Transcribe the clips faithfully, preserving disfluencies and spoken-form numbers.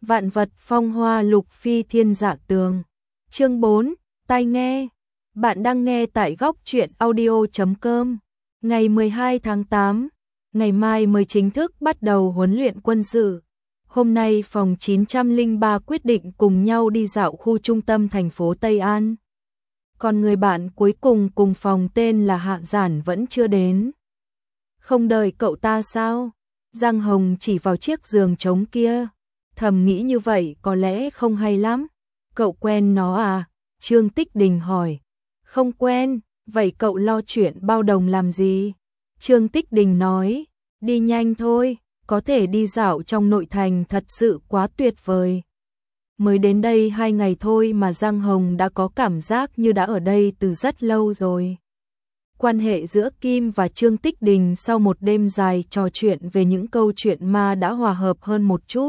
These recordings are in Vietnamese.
Vạn vật phong hoa lục phi thiên dạ tường. Chương bốn, tai nghe. Bạn đang nghe tại góc truyện audio chấm com. Ngày mười hai tháng tám, ngày mai mới chính thức bắt đầu huấn luyện quân sự. Hôm nay phòng chín trăm lẻ ba quyết định cùng nhau đi dạo khu trung tâm thành phố Tây An. Còn người bạn cuối cùng cùng phòng tên là Hạ Giản vẫn chưa đến. Không đợi cậu ta sao? Giang Hồng chỉ vào chiếc giường trống kia. Thầm nghĩ như vậy có lẽ không hay lắm. Cậu quen nó à? Trương Tích Đình hỏi. Không quen, vậy cậu lo chuyện bao đồng làm gì? Trương Tích Đình nói, đi nhanh thôi, có thể đi dạo trong nội thành thật sự quá tuyệt vời. Mới đến đây hai ngày thôi mà Giang Hồng đã có cảm giác như đã ở đây từ rất lâu rồi. Quan hệ giữa Kim và Trương Tích Đình sau một đêm dài trò chuyện về những câu chuyện ma đã hòa hợp hơn một chút.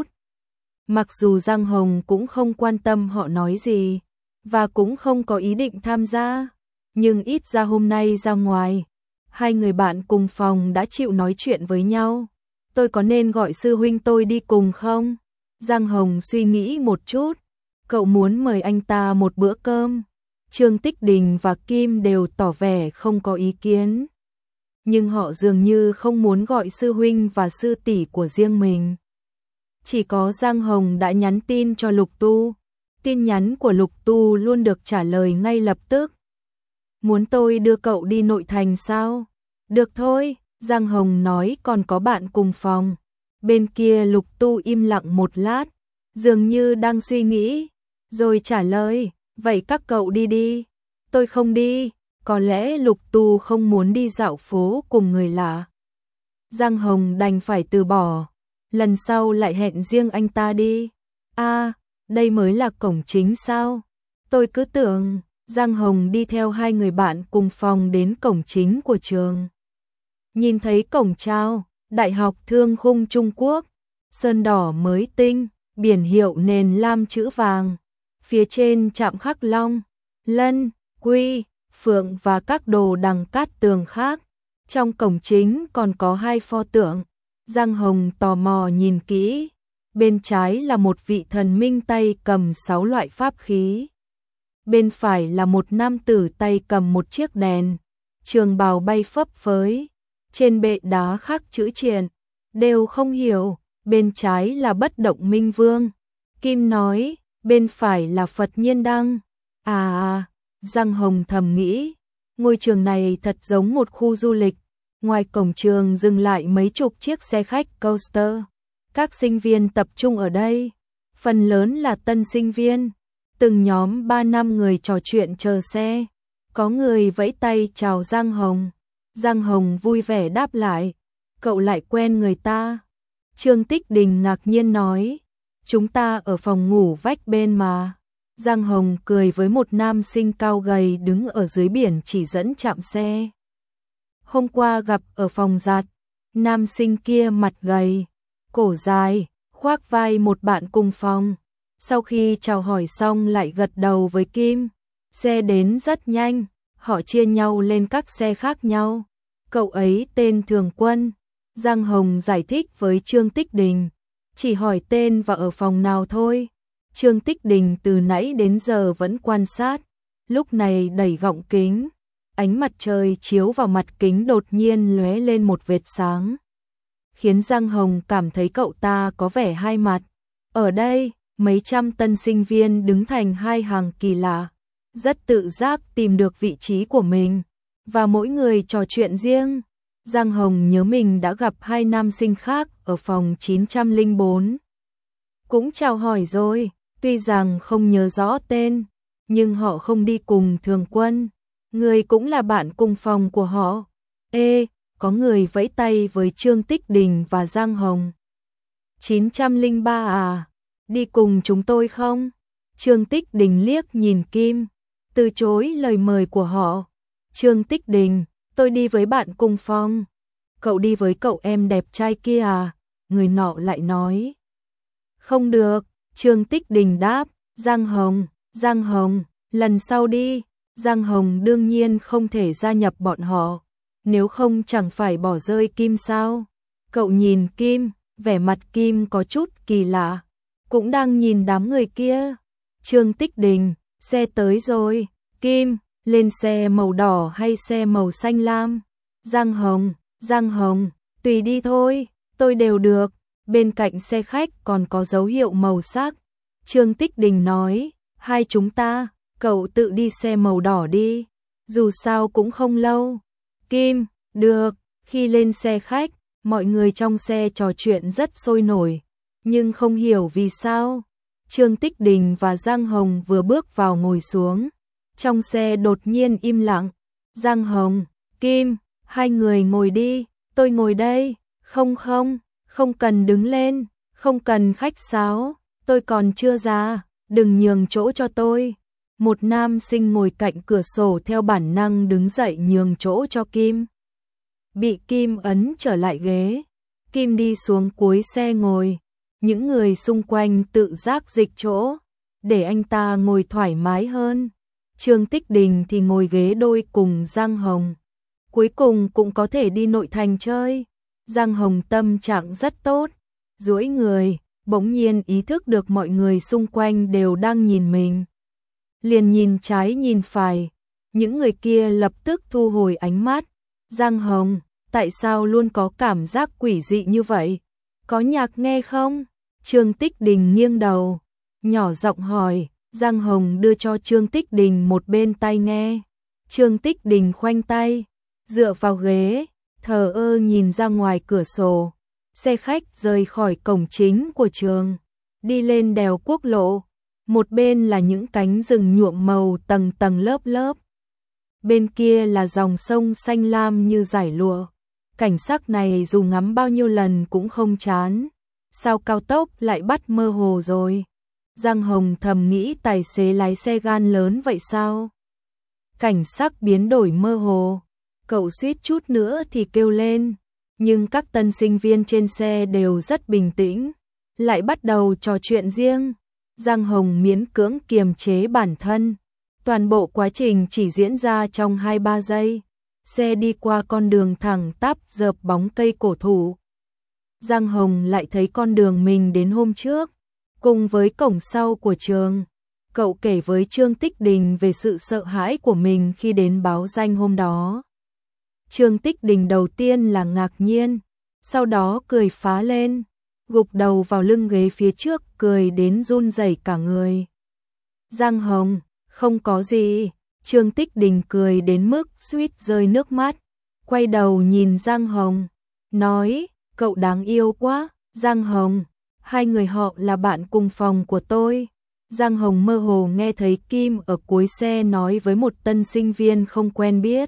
Mặc dù Giang Hồng cũng không quan tâm họ nói gì, và cũng không có ý định tham gia, nhưng ít ra hôm nay ra ngoài, hai người bạn cùng phòng đã chịu nói chuyện với nhau. Tôi có nên gọi sư huynh tôi đi cùng không? Giang Hồng suy nghĩ một chút, cậu muốn mời anh ta một bữa cơm. Trương Tích Đình và Kim đều tỏ vẻ không có ý kiến, nhưng họ dường như không muốn gọi sư huynh và sư tỷ của riêng mình. Chỉ có Giang Hồng đã nhắn tin cho Lục Tu. Tin nhắn của Lục Tu luôn được trả lời ngay lập tức. Muốn tôi đưa cậu đi nội thành sao? Được thôi, Giang Hồng nói còn có bạn cùng phòng. Bên kia Lục Tu im lặng một lát, dường như đang suy nghĩ, rồi trả lời, vậy các cậu đi đi. Tôi không đi, có lẽ Lục Tu không muốn đi dạo phố cùng người lạ. Giang Hồng đành phải từ bỏ. Lần sau lại hẹn riêng anh ta đi. À, đây mới là cổng chính sao? Tôi cứ tưởng. Giang Hồng đi theo hai người bạn cùng phòng đến cổng chính của trường. Nhìn thấy cổng chào, Đại học Thương khung Trung Quốc, sơn đỏ mới tinh, biển hiệu nền lam chữ vàng. Phía trên chạm khắc long, lân, quy, phượng và các đồ đằng cát tường khác. Trong cổng chính còn có hai pho tượng. Giang Hồng tò mò nhìn kỹ, bên trái là một vị thần minh tay cầm sáu loại pháp khí. Bên phải là một nam tử tay cầm một chiếc đèn, trường bào bay phấp phới, trên bệ đá khắc chữ triện, đều không hiểu, bên trái là Bất Động Minh Vương. Kim nói, bên phải là Phật Nhiên Đăng. À à, Giang Hồng thầm nghĩ, ngôi trường này thật giống một khu du lịch. Ngoài cổng trường dừng lại mấy chục chiếc xe khách coaster. Các sinh viên tập trung ở đây, phần lớn là tân sinh viên. Từng nhóm ba năm người trò chuyện chờ xe. Có người vẫy tay chào Giang Hồng. Giang Hồng vui vẻ đáp lại, cậu lại quen người ta. Trương Tích Đình ngạc nhiên nói, chúng ta ở phòng ngủ vách bên mà. Giang Hồng cười với một nam sinh cao gầy đứng ở dưới biển chỉ dẫn trạm xe. Hôm qua gặp ở phòng giặt, nam sinh kia mặt gầy, cổ dài, khoác vai một bạn cùng phòng. Sau khi chào hỏi xong lại gật đầu với Kim. Xe đến rất nhanh, họ chia nhau lên các xe khác nhau. Cậu ấy tên Thường Quân. Giang Hồng giải thích với Trương Tích Đình, chỉ hỏi tên và ở phòng nào thôi. Trương Tích Đình từ nãy đến giờ vẫn quan sát, lúc này đẩy gọng kính. Ánh mặt trời chiếu vào mặt kính đột nhiên lóe lên một vệt sáng, khiến Giang Hồng cảm thấy cậu ta có vẻ hai mặt. Ở đây, mấy trăm tân sinh viên đứng thành hai hàng kỳ lạ, rất tự giác tìm được vị trí của mình, và mỗi người trò chuyện riêng. Giang Hồng nhớ mình đã gặp hai nam sinh khác ở phòng chín trăm lẻ bốn. Cũng chào hỏi rồi, tuy rằng không nhớ rõ tên, nhưng họ không đi cùng Thường Quân. Người cũng là bạn cùng phòng của họ. Ê, có người vẫy tay với Trương Tích Đình và Giang Hồng. chín trăm lẻ ba à, đi cùng chúng tôi không? Trương Tích Đình liếc nhìn Kim, từ chối lời mời của họ. Trương Tích Đình, tôi đi với bạn cùng phòng. Cậu đi với cậu em đẹp trai kia à? Người nọ lại nói. Không được, Trương Tích Đình đáp. Giang Hồng, Giang Hồng, lần sau đi. Giang Hồng đương nhiên không thể gia nhập bọn họ, nếu không chẳng phải bỏ rơi Kim sao? Cậu nhìn Kim, vẻ mặt Kim có chút kỳ lạ. cũng đang nhìn đám người kia. Trương Tích Đình, xe tới rồi. Kim, lên xe màu đỏ hay xe màu xanh lam? Giang Hồng, Giang Hồng, tùy đi thôi, tôi đều được. Bên cạnh xe khách còn có dấu hiệu màu sắc. Trương Tích Đình nói, hai chúng ta, cậu tự đi xe màu đỏ đi, dù sao cũng không lâu. Kim, được. Khi lên xe khách, mọi người trong xe trò chuyện rất sôi nổi, nhưng không hiểu vì sao. Trương Tích Đình và Giang Hồng vừa bước vào ngồi xuống, trong xe đột nhiên im lặng. Giang Hồng, Kim, hai người ngồi đi, tôi ngồi đây. Không không, không cần đứng lên, không cần khách sáo, tôi còn chưa già, đừng nhường chỗ cho tôi. Một nam sinh ngồi cạnh cửa sổ theo bản năng đứng dậy nhường chỗ cho Kim. Bị Kim ấn trở lại ghế. Kim đi xuống cuối xe ngồi. Những người xung quanh tự giác dịch chỗ, để anh ta ngồi thoải mái hơn. Trương Tích Đình thì ngồi ghế đôi cùng Giang Hồng. Cuối cùng cũng có thể đi nội thành chơi. Giang Hồng tâm trạng rất tốt, duỗi người, bỗng nhiên ý thức được mọi người xung quanh đều đang nhìn mình. Liền nhìn trái nhìn phải, những người kia lập tức thu hồi ánh mắt. Giang Hồng, tại sao luôn có cảm giác quỷ dị như vậy? Có nhạc nghe không? Trương Tích Đình nghiêng đầu, nhỏ giọng hỏi. Giang Hồng đưa cho Trương Tích Đình một bên tai nghe. Trương Tích Đình khoanh tay, dựa vào ghế, thờ ơ nhìn ra ngoài cửa sổ. Xe khách rời khỏi cổng chính của trường, đi lên đèo quốc lộ. Một bên là những cánh rừng nhuộm màu tầng tầng lớp lớp. Bên kia là dòng sông xanh lam như dải lụa. Cảnh sắc này dù ngắm bao nhiêu lần cũng không chán. Sao cao tốc lại bắt mơ hồ rồi? Giang Hồng thầm nghĩ tài xế lái xe gan lớn vậy sao? Cảnh sắc biến đổi mơ hồ. Cậu suýt chút nữa thì kêu lên. Nhưng các tân sinh viên trên xe đều rất bình tĩnh. Lại bắt đầu trò chuyện riêng. Giang Hồng miễn cưỡng kiềm chế bản thân. Toàn bộ quá trình chỉ diễn ra trong hai ba giây. Xe đi qua con đường thẳng tắp dợp bóng cây cổ thụ. Giang Hồng lại thấy con đường mình đến hôm trước, cùng với cổng sau của trường. Cậu kể với Trương Tích Đình về sự sợ hãi của mình khi đến báo danh hôm đó. Trương Tích Đình đầu tiên là ngạc nhiên, sau đó cười phá lên, gục đầu vào lưng ghế phía trước, cười đến run rẩy cả người. Giang Hồng, không có gì. Trương Tích Đình cười đến mức suýt rơi nước mắt, quay đầu nhìn Giang Hồng, nói, cậu đáng yêu quá. Giang Hồng, hai người họ là bạn cùng phòng của tôi. Giang Hồng mơ hồ nghe thấy Kim ở cuối xe nói với một tân sinh viên không quen biết.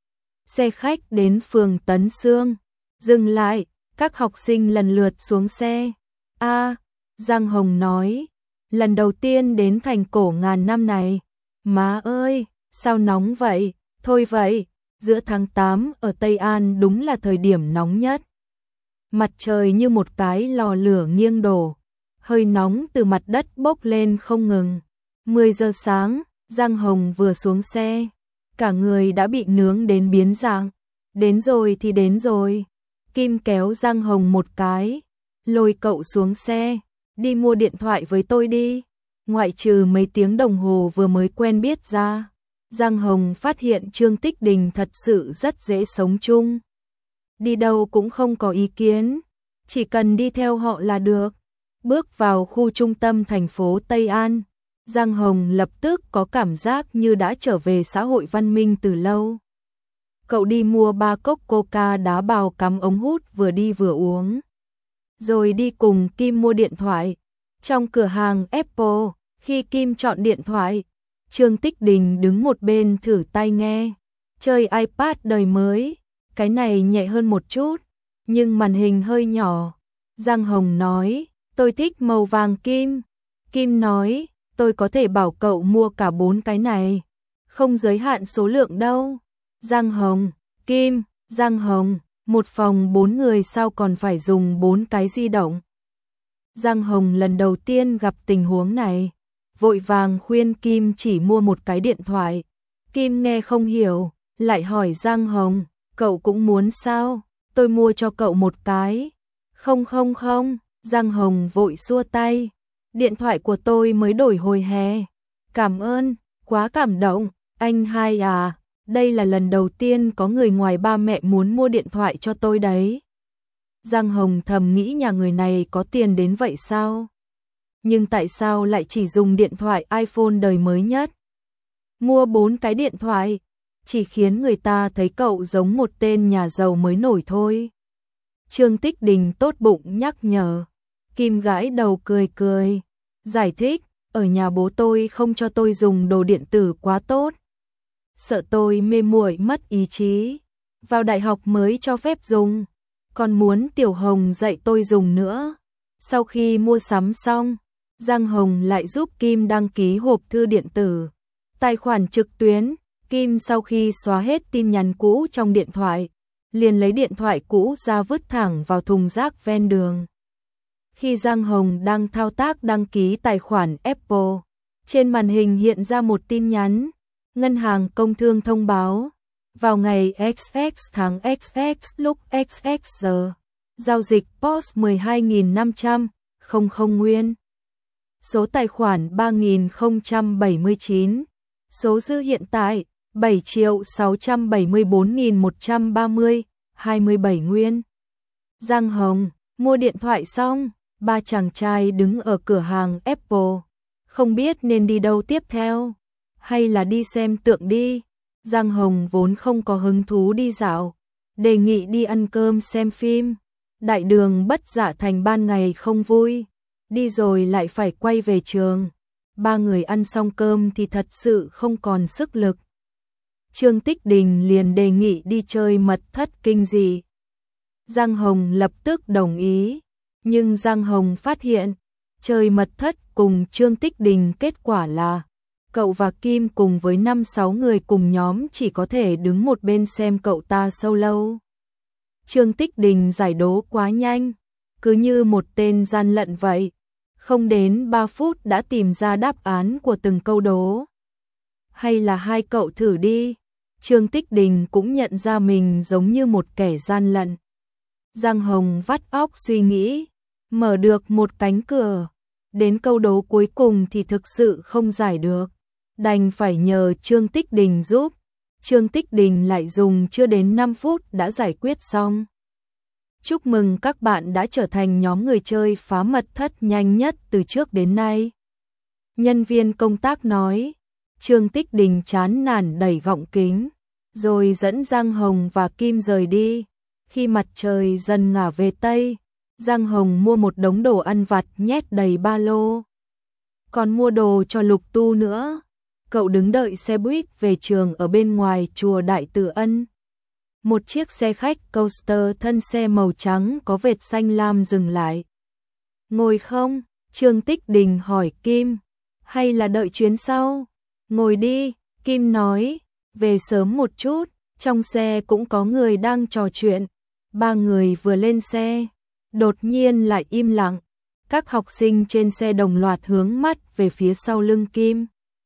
Xe khách đến phường Tấn Xương, dừng lại, các học sinh lần lượt xuống xe. A, à, Giang Hồng nói, lần đầu tiên đến thành cổ ngàn năm này. Má ơi, sao nóng vậy? Thôi vậy, giữa tháng tám ở Tây An đúng là thời điểm nóng nhất. Mặt trời như một cái lò lửa nghiêng đổ, hơi nóng từ mặt đất bốc lên không ngừng. mười giờ sáng, Giang Hồng vừa xuống xe, cả người đã bị nướng đến biến dạng. Đến rồi thì đến rồi. Kim kéo Giang Hồng một cái, lôi cậu xuống xe, đi mua điện thoại với tôi đi. Ngoại trừ mấy tiếng đồng hồ vừa mới quen biết ra, Giang Hồng phát hiện Trương Tích Đình thật sự rất dễ sống chung. Đi đâu cũng không có ý kiến, chỉ cần đi theo họ là được. Bước vào khu trung tâm thành phố Tây An, Giang Hồng lập tức có cảm giác như đã trở về xã hội văn minh từ lâu. Cậu đi mua ba cốc coca đá bào cắm ống hút, vừa đi vừa uống. Rồi đi cùng Kim mua điện thoại. Trong cửa hàng Apple, khi Kim chọn điện thoại, Trương Tích Đình đứng một bên thử tai nghe, chơi iPad đời mới. Cái này nhẹ hơn một chút, nhưng màn hình hơi nhỏ. Giang Hồng nói, tôi thích màu vàng kim. Kim nói, tôi có thể bảo cậu mua cả bốn cái này, không giới hạn số lượng đâu. Giang Hồng, Kim, Giang Hồng, một phòng bốn người sao còn phải dùng bốn cái di động. Giang Hồng lần đầu tiên gặp tình huống này, vội vàng khuyên Kim chỉ mua một cái điện thoại. Kim nghe không hiểu, lại hỏi Giang Hồng, cậu cũng muốn sao? Tôi mua cho cậu một cái. Không không không, Giang Hồng vội xua tay. Điện thoại của tôi mới đổi hồi hè. Cảm ơn, quá cảm động, anh hai à, đây là lần đầu tiên có người ngoài ba mẹ muốn mua điện thoại cho tôi đấy. Giang Hồng thầm nghĩ nhà người này có tiền đến vậy sao? Nhưng tại sao lại chỉ dùng điện thoại iPhone đời mới nhất? Mua bốn cái điện thoại, chỉ khiến người ta thấy cậu giống một tên nhà giàu mới nổi thôi. Trương Tích Đình tốt bụng nhắc nhở. Kim gãi đầu cười cười, giải thích, ở nhà bố tôi không cho tôi dùng đồ điện tử quá tốt. Sợ tôi mê muội mất ý chí. Vào đại học mới cho phép dùng, còn muốn Tiểu Hồng dạy tôi dùng nữa. Sau khi mua sắm xong, Giang Hồng lại giúp Kim đăng ký hộp thư điện tử, tài khoản trực tuyến. Kim sau khi xóa hết tin nhắn cũ trong điện thoại, liền lấy điện thoại cũ ra vứt thẳng vào thùng rác ven đường. Khi Giang Hồng đang thao tác đăng ký tài khoản Apple, trên màn hình hiện ra một tin nhắn. Ngân hàng Công thương thông báo, vào ngày xx tháng xx lúc xx giờ, giao dịch pê o ét mười hai nghìn năm trăm, không không nguyên. Số tài khoản ba nghìn không trăm bảy mươi chín, số dư hiện tại bảy triệu sáu trăm bảy mươi bốn nghìn một trăm ba mươi, hai mươi bảy nguyên. Giang Hồng, mua điện thoại xong, ba chàng trai đứng ở cửa hàng Apple, không biết nên đi đâu tiếp theo, hay là đi xem tượng đi. Giang Hồng vốn không có hứng thú đi dạo, đề nghị đi ăn cơm xem phim. Đại đường Bất Dạ Thành ban ngày không vui, đi rồi lại phải quay về trường. Ba người ăn xong cơm thì thật sự không còn sức lực. Trương Tích Đình liền đề nghị đi chơi mật thất kinh dị. Giang Hồng lập tức đồng ý, nhưng Giang Hồng phát hiện, chơi mật thất cùng Trương Tích Đình kết quả là cậu và Kim cùng với năm sáu người cùng nhóm chỉ có thể đứng một bên xem cậu ta solo. Trương Tích Đình giải đố quá nhanh, cứ như một tên gian lận vậy, không đến ba phút đã tìm ra đáp án của từng câu đố. Hay là hai cậu thử đi. Trương Tích Đình cũng nhận ra mình giống như một kẻ gian lận. Giang Hồng vắt óc suy nghĩ, mở được một cánh cửa, đến câu đố cuối cùng thì thực sự không giải được, đành phải nhờ Trương Tích Đình giúp. Trương Tích Đình lại dùng chưa đến năm phút đã giải quyết xong. Chúc mừng các bạn đã trở thành nhóm người chơi phá mật thất nhanh nhất từ trước đến nay. Nhân viên công tác nói. Trương Tích Đình chán nản đẩy gọng kính, rồi dẫn Giang Hồng và Kim rời đi. Khi mặt trời dần ngả về Tây, Giang Hồng mua một đống đồ ăn vặt nhét đầy ba lô. Còn mua đồ cho Lục Tu nữa. Cậu đứng đợi xe buýt về trường ở bên ngoài chùa Đại Từ Ân. Một chiếc xe khách coaster thân xe màu trắng có vệt xanh lam dừng lại. Ngồi không? Trương Tích Đình hỏi Kim. Hay là đợi chuyến sau? Ngồi đi, Kim nói. Về sớm một chút, trong xe cũng có người đang trò chuyện. Ba người vừa lên xe, đột nhiên lại im lặng. Các học sinh trên xe đồng loạt hướng mắt về phía sau lưng Kim,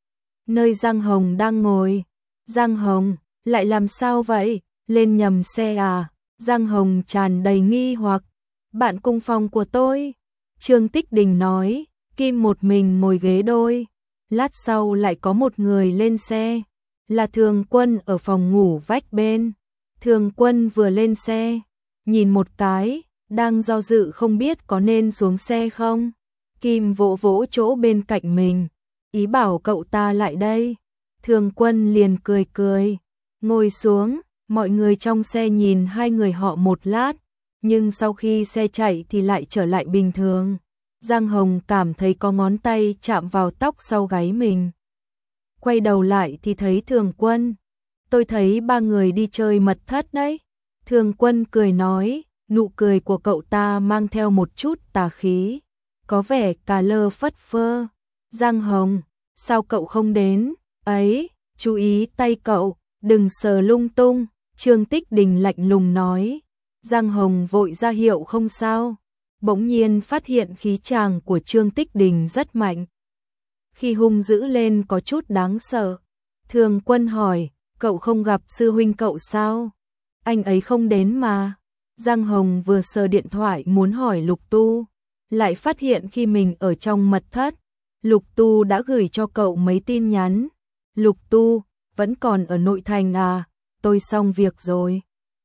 nơi Giang Hồng đang ngồi. Giang Hồng, lại làm sao vậy? Lên nhầm xe à? Giang Hồng tràn đầy nghi hoặc. Bạn cùng phòng của tôi. Trương Tích Đình nói. Kim một mình ngồi ghế đôi. Lát sau lại có một người lên xe, là Thường Quân ở phòng ngủ vách bên. Thường Quân vừa lên xe, nhìn một cái, đang do dự không biết có nên xuống xe không. Kim vỗ vỗ chỗ bên cạnh mình, ý bảo cậu ta lại đây. Thường Quân liền cười cười, ngồi xuống. Mọi người trong xe nhìn hai người họ một lát, nhưng sau khi xe chạy thì lại trở lại bình thường. Giang Hồng cảm thấy có ngón tay chạm vào tóc sau gáy mình. Quay đầu lại thì thấy Thường Quân. Tôi thấy ba người đi chơi mật thất đấy. Thường Quân cười nói, nụ cười của cậu ta mang theo một chút tà khí, có vẻ cà lơ phất phơ. Giang Hồng, sao cậu không đến? Ấy, chú ý tay cậu, đừng sờ lung tung. Trương Tích Đình lạnh lùng nói. Giang Hồng vội ra hiệu không sao. Bỗng nhiên phát hiện khí chàng của Trương Tích Đình rất mạnh. Khi hung dữ lên có chút đáng sợ. Thường Quân hỏi, cậu không gặp sư huynh cậu sao? Anh ấy không đến mà. Giang Hồng vừa sờ điện thoại muốn hỏi Lục Tu, lại phát hiện khi mình ở trong mật thất, Lục Tu đã gửi cho cậu mấy tin nhắn. Lục Tu, vẫn còn ở nội thành à, tôi xong việc rồi.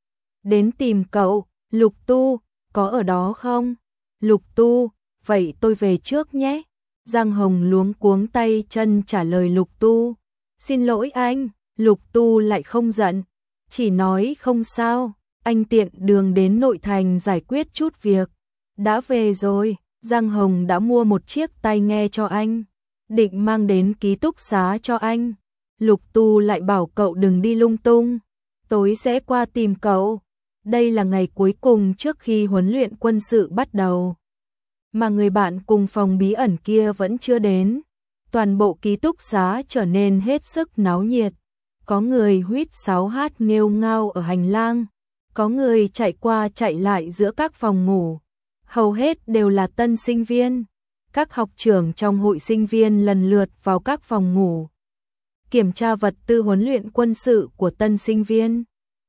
Đến tìm cậu, Lục Tu, có ở đó không? Lục Tu, vậy tôi về trước nhé. Giang Hồng luống cuống tay chân trả lời Lục Tu. Xin lỗi anh, Lục Tu lại không giận, chỉ nói không sao, anh tiện đường đến nội thành giải quyết chút việc. Đã về rồi, Giang Hồng đã mua một chiếc tai nghe cho anh, định mang đến ký túc xá cho anh. Lục Tu lại bảo cậu đừng đi lung tung, tối sẽ qua tìm cậu. Đây là ngày cuối cùng trước khi huấn luyện quân sự bắt đầu, mà người bạn cùng phòng bí ẩn kia vẫn chưa đến. Toàn bộ ký túc xá trở nên hết sức náo nhiệt. Có người huýt sáo hát nghêu ngao ở hành lang, có người chạy qua chạy lại giữa các phòng ngủ. Hầu hết đều là tân sinh viên. Các học trưởng trong hội sinh viên lần lượt vào các phòng ngủ, kiểm tra vật tư huấn luyện quân sự của tân sinh viên,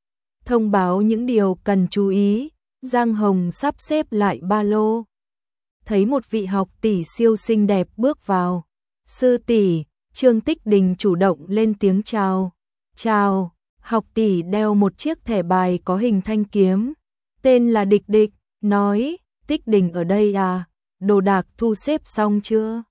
thông báo những điều cần chú ý. Giang Hồng sắp xếp lại ba lô, thấy một vị học tỷ siêu xinh đẹp bước vào. Sư tỷ, Trương Tích Đình chủ động lên tiếng chào. Chào, học tỷ đeo một chiếc thẻ bài có hình thanh kiếm, tên là Địch Địch, nói, Tích Đình ở đây à, đồ đạc thu xếp xong chưa?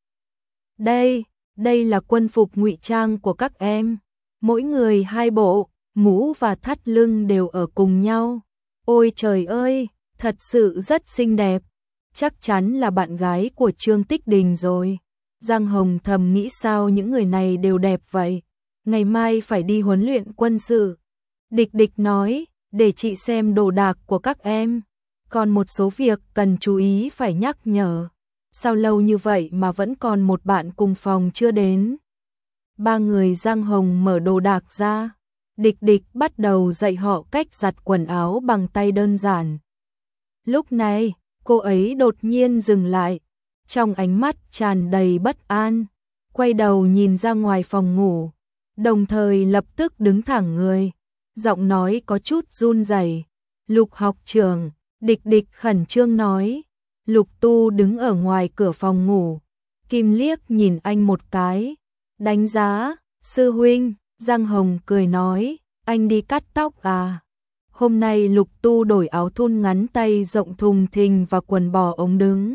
Đây, đây là quân phục ngụy trang của các em, mỗi người hai bộ, mũ và thắt lưng đều ở cùng nhau. Ôi trời ơi, thật sự rất xinh đẹp, chắc chắn là bạn gái của Trương Tích Đình rồi. Giang Hồng thầm nghĩ sao những người này đều đẹp vậy, ngày mai phải đi huấn luyện quân sự. Địch Địch nói, để chị xem đồ đạc của các em, còn một số việc cần chú ý phải nhắc nhở. Sao lâu như vậy mà vẫn còn một bạn cùng phòng chưa đến? Ba người Giang Hồng mở đồ đạc ra, Địch Địch bắt đầu dạy họ cách giặt quần áo bằng tay đơn giản. Lúc này, cô ấy đột nhiên dừng lại, trong ánh mắt tràn đầy bất an, quay đầu nhìn ra ngoài phòng ngủ, đồng thời lập tức đứng thẳng người, giọng nói có chút run rẩy. Lục học trưởng, Địch Địch khẩn trương nói. Lục Tu đứng ở ngoài cửa phòng ngủ, Kim liếc nhìn anh một cái, đánh giá, sư huynh. Giang Hồng cười nói, anh đi cắt tóc à? Hôm nay Lục Tu đổi áo thun ngắn tay rộng thùng thình và quần bò ống đứng.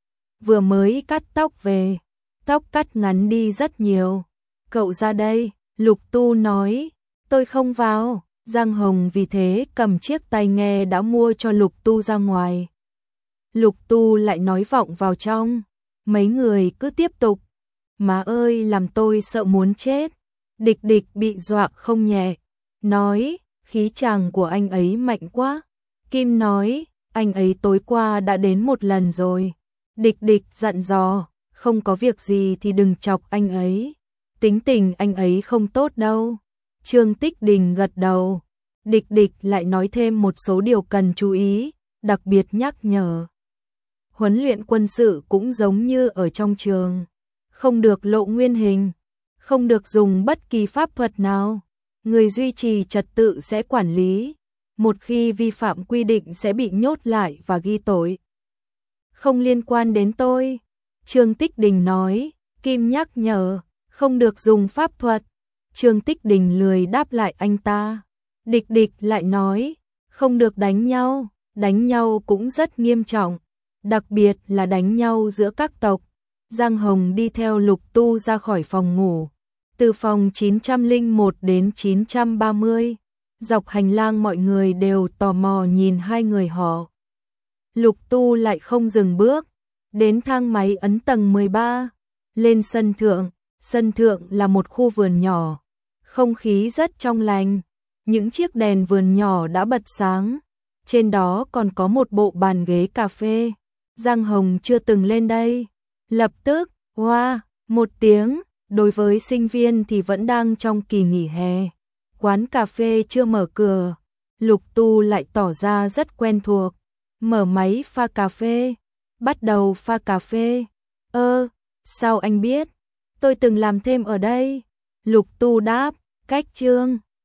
Vừa mới cắt tóc về, tóc cắt ngắn đi rất nhiều. Cậu ra đây, Lục Tu nói, tôi không vào. Giang Hồng vì thế cầm chiếc tai nghe đã mua cho Lục Tu ra ngoài. Lục Tu lại nói vọng vào trong, mấy người cứ tiếp tục. Má ơi, làm tôi sợ muốn chết. Địch Địch bị dọa không nhẹ, nói, khí chàng của anh ấy mạnh quá. Kim nói, anh ấy tối qua đã đến một lần rồi. Địch Địch dặn dò, không có việc gì thì đừng chọc anh ấy, tính tình anh ấy không tốt đâu. Trương Tích Đình gật đầu. Địch Địch lại nói thêm một số điều cần chú ý, đặc biệt nhắc nhở. Huấn luyện quân sự cũng giống như ở trong trường, không được lộ nguyên hình, không được dùng bất kỳ pháp thuật nào. Người duy trì trật tự sẽ quản lý, một khi vi phạm quy định sẽ bị nhốt lại và ghi tội. Không liên quan đến tôi, Trương Tích Đình nói. Kim nhắc nhở, không được dùng pháp thuật. Trương Tích Đình lười đáp lại anh ta. Địch Địch lại nói, không được đánh nhau, đánh nhau cũng rất nghiêm trọng, đặc biệt là đánh nhau giữa các tộc. Giang Hồng đi theo Lục Tu ra khỏi phòng ngủ, từ phòng chín trăm lẻ một đến chín trăm ba mươi, dọc hành lang mọi người đều tò mò nhìn hai người họ. Lục Tu lại không dừng bước, đến thang máy ấn tầng mười ba, lên sân thượng. Sân thượng là một khu vườn nhỏ, không khí rất trong lành, những chiếc đèn vườn nhỏ đã bật sáng, trên đó còn có một bộ bàn ghế cà phê. Giang Hồng chưa từng lên đây, lập tức, hoa, một tiếng. Đối với sinh viên thì vẫn đang trong kỳ nghỉ hè, quán cà phê chưa mở cửa. Lục Tu lại tỏ ra rất quen thuộc, mở máy pha cà phê, bắt đầu pha cà phê. Ơ, sao anh biết? Tôi từng làm thêm ở đây. Lục Tu đáp, cách Trương